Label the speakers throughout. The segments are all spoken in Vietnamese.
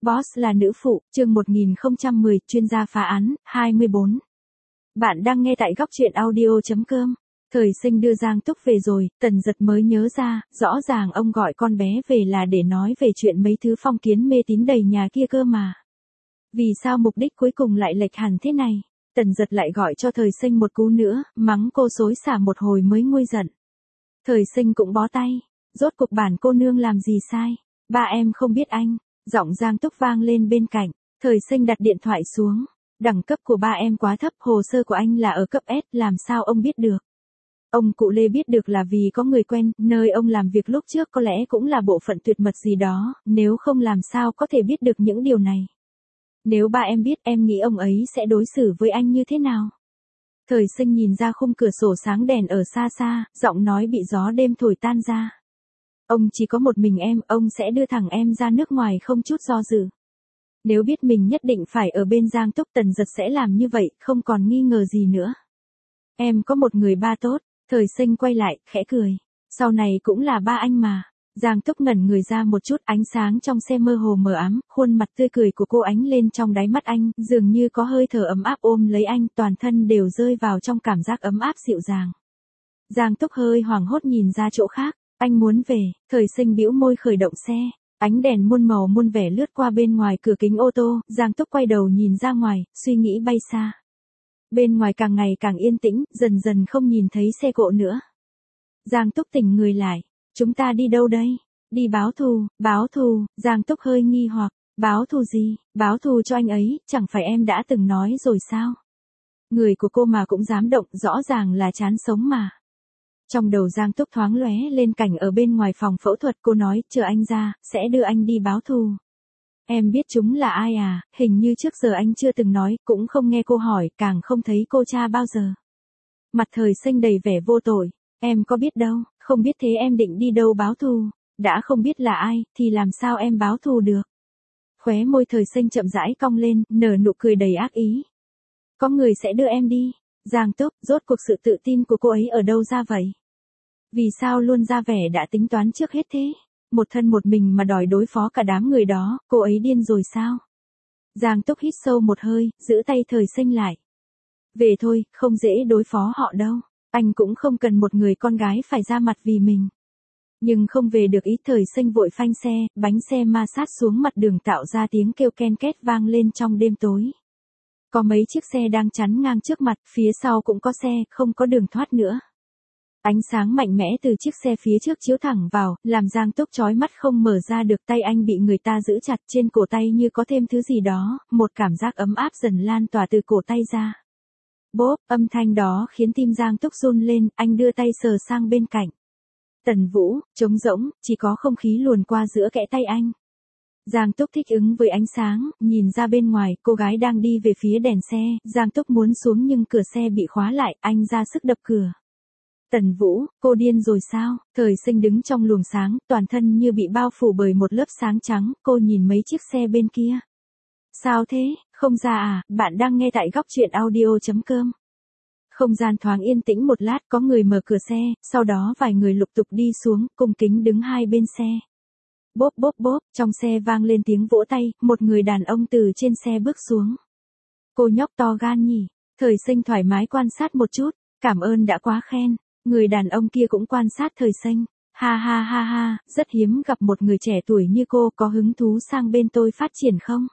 Speaker 1: Boss là nữ phụ, chương 1010, chuyên gia phá án, 24. Bạn đang nghe tại góc truyện audio.com. Thời Sinh đưa Giang Túc về rồi, Tần Dật mới nhớ ra, rõ ràng ông gọi con bé về là để nói về chuyện mấy thứ phong kiến mê tín đầy nhà kia cơ mà. Vì sao mục đích cuối cùng lại lệch hẳn thế này? Tần Dật lại gọi cho Thời Sinh một cú nữa, mắng cô xối xả một hồi mới nguôi giận. Thời Sinh cũng bó tay, rốt cuộc bản cô nương làm gì sai? Ba em không biết anh. Giọng Giang Túc vang lên bên cạnh, Thời Sinh đặt điện thoại xuống. Đẳng cấp của ba em quá thấp, hồ sơ của anh là ở cấp S, làm sao ông biết được? Ông cụ Lê biết được là vì có người quen, nơi ông làm việc lúc trước có lẽ cũng là bộ phận tuyệt mật gì đó, nếu không làm sao có thể biết được những điều này. Nếu ba em biết, em nghĩ ông ấy sẽ đối xử với anh như thế nào? Thời Sinh nhìn ra khung cửa sổ sáng đèn ở xa xa, giọng nói bị gió đêm thổi tan ra. Ông chỉ có một mình em, ông sẽ đưa thẳng em ra nước ngoài không chút do dự. Nếu biết mình nhất định phải ở bên Giang Túc, Tần Dật sẽ làm như vậy, không còn nghi ngờ gì nữa. Em có một người ba tốt. Thời Sinh quay lại, khẽ cười. Sau này cũng là ba anh mà. Giang Túc ngẩn người ra một chút, ánh sáng trong xe mơ hồ mờ ám, khuôn mặt tươi cười của cô ánh lên trong đáy mắt anh, dường như có hơi thở ấm áp ôm lấy anh, toàn thân đều rơi vào trong cảm giác ấm áp dịu dàng. Giang Túc hơi hoảng hốt nhìn ra chỗ khác. Anh muốn về. Thời Sinh bĩu môi khởi động xe. Ánh đèn muôn màu muôn vẻ lướt qua bên ngoài cửa kính ô tô, Giang Túc quay đầu nhìn ra ngoài, suy nghĩ bay xa. Bên ngoài càng ngày càng yên tĩnh, dần dần không nhìn thấy xe cộ nữa. Giang Túc tỉnh người lại. Chúng ta đi đâu đây? Đi báo thù, Giang Túc hơi nghi hoặc. Báo thù gì? Báo thù cho anh ấy, chẳng phải em đã từng nói rồi sao? Người của cô mà cũng dám động, rõ ràng là chán sống mà. Trong đầu Giang Túc thoáng lóe lên cảnh ở bên ngoài phòng phẫu thuật, cô nói, chờ anh ra, sẽ đưa anh đi báo thù. Em biết chúng là ai à, hình như trước giờ anh chưa từng nói, cũng không nghe cô hỏi, càng không thấy cô tra bao giờ. Mặt Thời Sinh đầy vẻ vô tội, em có biết đâu, không biết thế em định đi đâu báo thù, đã không biết là ai, thì làm sao em báo thù được. Khóe môi Thời Sinh chậm rãi cong lên, nở nụ cười đầy ác ý. Có người sẽ đưa em đi. Giang Túc, rốt cuộc sự tự tin của cô ấy ở đâu ra vậy? Vì sao luôn ra vẻ đã tính toán trước hết thế? Một thân một mình mà đòi đối phó cả đám người đó, cô ấy điên rồi sao? Giang Túc hít sâu một hơi, giữ tay Thời Sinh lại. Về thôi, không dễ đối phó họ đâu. Anh cũng không cần một người con gái phải ra mặt vì mình. Nhưng không về được ý. Thời Sinh vội phanh xe, bánh xe ma sát xuống mặt đường tạo ra tiếng kêu ken két vang lên trong đêm tối. Có mấy chiếc xe đang chắn ngang trước mặt, phía sau cũng có xe, không có đường thoát nữa. Ánh sáng mạnh mẽ từ chiếc xe phía trước chiếu thẳng vào, làm Giang Túc chói mắt không mở ra được, tay anh bị người ta giữ chặt, trên cổ tay như có thêm thứ gì đó, một cảm giác ấm áp dần lan tỏa từ cổ tay ra. Bốp, âm thanh đó khiến tim Giang Túc run lên, anh đưa tay sờ sang bên cạnh. Tần Vũ, trống rỗng, chỉ có không khí luồn qua giữa kẽ tay anh. Giang Túc thích ứng với ánh sáng, nhìn ra bên ngoài, cô gái đang đi về phía đèn xe, Giang Túc muốn xuống nhưng cửa xe bị khóa lại, anh ra sức đập cửa. Tần Vũ, cô điên rồi sao? Thời Sinh đứng trong luồng sáng, toàn thân như bị bao phủ bởi một lớp sáng trắng, cô nhìn mấy chiếc xe bên kia. Sao thế, không ra à, bạn đang nghe tại góc truyện audio.com. Không gian thoáng yên tĩnh một lát, có người mở cửa xe, sau đó vài người lục tục đi xuống, cung kính đứng hai bên xe. Bốp bốp bốp, trong xe vang lên tiếng vỗ tay, một người đàn ông từ trên xe bước xuống. Cô nhóc to gan nhỉ? Thời Sinh thoải mái quan sát một chút, cảm ơn đã quá khen. Người đàn ông kia cũng quan sát Thời Sinh. Ha ha ha ha, rất hiếm gặp một người trẻ tuổi như cô, có hứng thú sang bên tôi phát triển không?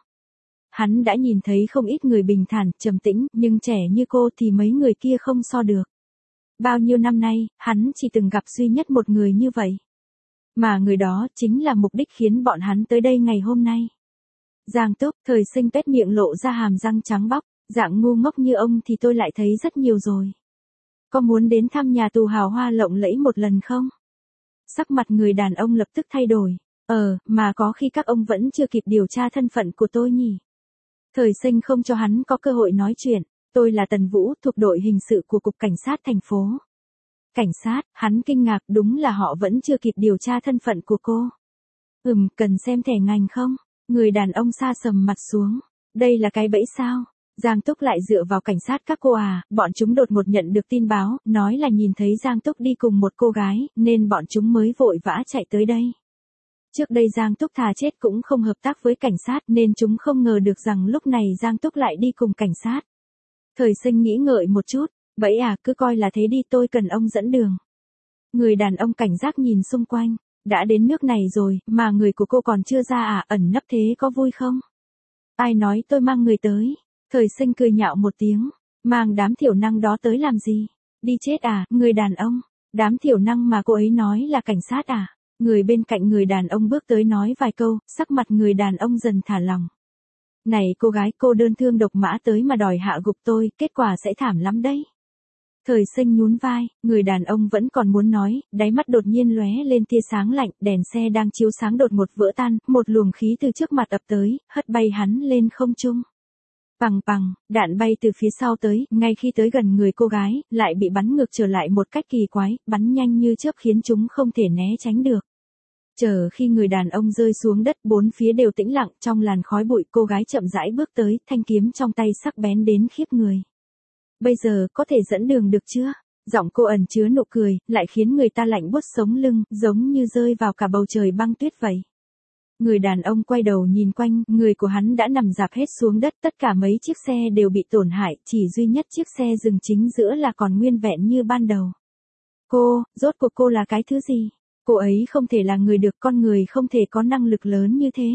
Speaker 1: Hắn đã nhìn thấy không ít người bình thản, trầm tĩnh, nhưng trẻ như cô thì mấy người kia không so được. Bao nhiêu năm nay, hắn chỉ từng gặp duy nhất một người như vậy. Mà người đó chính là mục đích khiến bọn hắn tới đây ngày hôm nay. Giang Túc, Thời Sinh tét miệng lộ ra hàm răng trắng bóc, dạng ngu ngốc như ông thì tôi lại thấy rất nhiều rồi. Có muốn đến thăm nhà tù hào hoa lộng lẫy một lần không? Sắc mặt người đàn ông lập tức thay đổi. Mà có khi các ông vẫn chưa kịp điều tra thân phận của tôi nhỉ? Thời Sinh không cho hắn có cơ hội nói chuyện. Tôi là Tần Vũ, thuộc đội hình sự của Cục Cảnh sát thành phố. Cảnh sát, hắn kinh ngạc, đúng là họ vẫn chưa kịp điều tra thân phận của cô. Cần xem thẻ ngành không? Người đàn ông sa sầm mặt xuống. Đây là cái bẫy sao? Giang Túc lại dựa vào cảnh sát các cô à, bọn chúng đột ngột nhận được tin báo, nói là nhìn thấy Giang Túc đi cùng một cô gái, nên bọn chúng mới vội vã chạy tới đây. Trước đây Giang Túc thà chết cũng không hợp tác với cảnh sát nên chúng không ngờ được rằng lúc này Giang Túc lại đi cùng cảnh sát. Thời Sinh nghĩ ngợi một chút, vậy à, cứ coi là thế đi, tôi cần ông dẫn đường. Người đàn ông cảnh giác nhìn xung quanh, đã đến nước này rồi, mà người của cô còn chưa ra à, ẩn nấp thế có vui không? Ai nói tôi mang người tới? Thời Sinh cười nhạo một tiếng, mang đám thiểu năng đó tới làm gì? Đi chết à, người đàn ông? Đám thiểu năng mà cô ấy nói là cảnh sát à? Người bên cạnh người đàn ông bước tới nói vài câu, sắc mặt người đàn ông dần thả lỏng. Này cô gái, cô đơn thương độc mã tới mà đòi hạ gục tôi, kết quả sẽ thảm lắm đấy. Thời Sinh nhún vai, người đàn ông vẫn còn muốn nói, đáy mắt đột nhiên lóe lên tia sáng lạnh, đèn xe đang chiếu sáng đột ngột vỡ tan, một luồng khí từ trước mặt ập tới, hất bay hắn lên không trung. Pằng pằng, đạn bay từ phía sau tới, ngay khi tới gần người cô gái, lại bị bắn ngược trở lại một cách kỳ quái, bắn nhanh như chớp khiến chúng không thể né tránh được. Chờ khi người đàn ông rơi xuống đất, bốn phía đều tĩnh lặng, trong làn khói bụi cô gái chậm rãi bước tới, thanh kiếm trong tay sắc bén đến khiếp người. Bây giờ, có thể dẫn đường được chưa? Giọng cô ẩn chứa nụ cười, lại khiến người ta lạnh buốt sống lưng, giống như rơi vào cả bầu trời băng tuyết vậy. Người đàn ông quay đầu nhìn quanh, người của hắn đã nằm rạp hết xuống đất, tất cả mấy chiếc xe đều bị tổn hại, chỉ duy nhất chiếc xe dừng chính giữa là còn nguyên vẹn như ban đầu. Cô, rốt cuộc cô là cái thứ gì? Cô ấy không thể là người được, con người không thể có năng lực lớn như thế.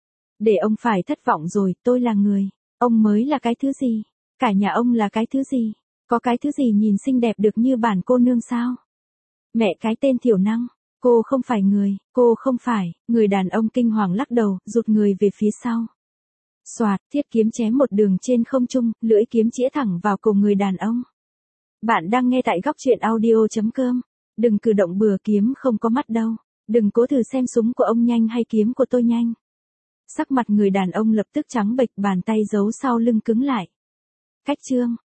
Speaker 1: Để ông phải thất vọng rồi, tôi là người. Ông mới là cái thứ gì? Cả nhà ông là cái thứ gì? Có cái thứ gì nhìn xinh đẹp được như bản cô nương sao? Mẹ cái tên thiểu năng, cô không phải người, cô không phải. Người đàn ông kinh hoàng lắc đầu, rụt người về phía sau. Xoạt, thiết kiếm chém một đường trên không trung, lưỡi kiếm chĩa thẳng vào cổ người đàn ông. Bạn đang nghe tại góc truyện audio.com. Đừng cử động bừa, kiếm không có mắt đâu. Đừng cố thử xem súng của ông nhanh hay kiếm của tôi nhanh. Sắc mặt người đàn ông lập tức trắng bệch, bàn tay giấu sau lưng cứng lại. Cách chương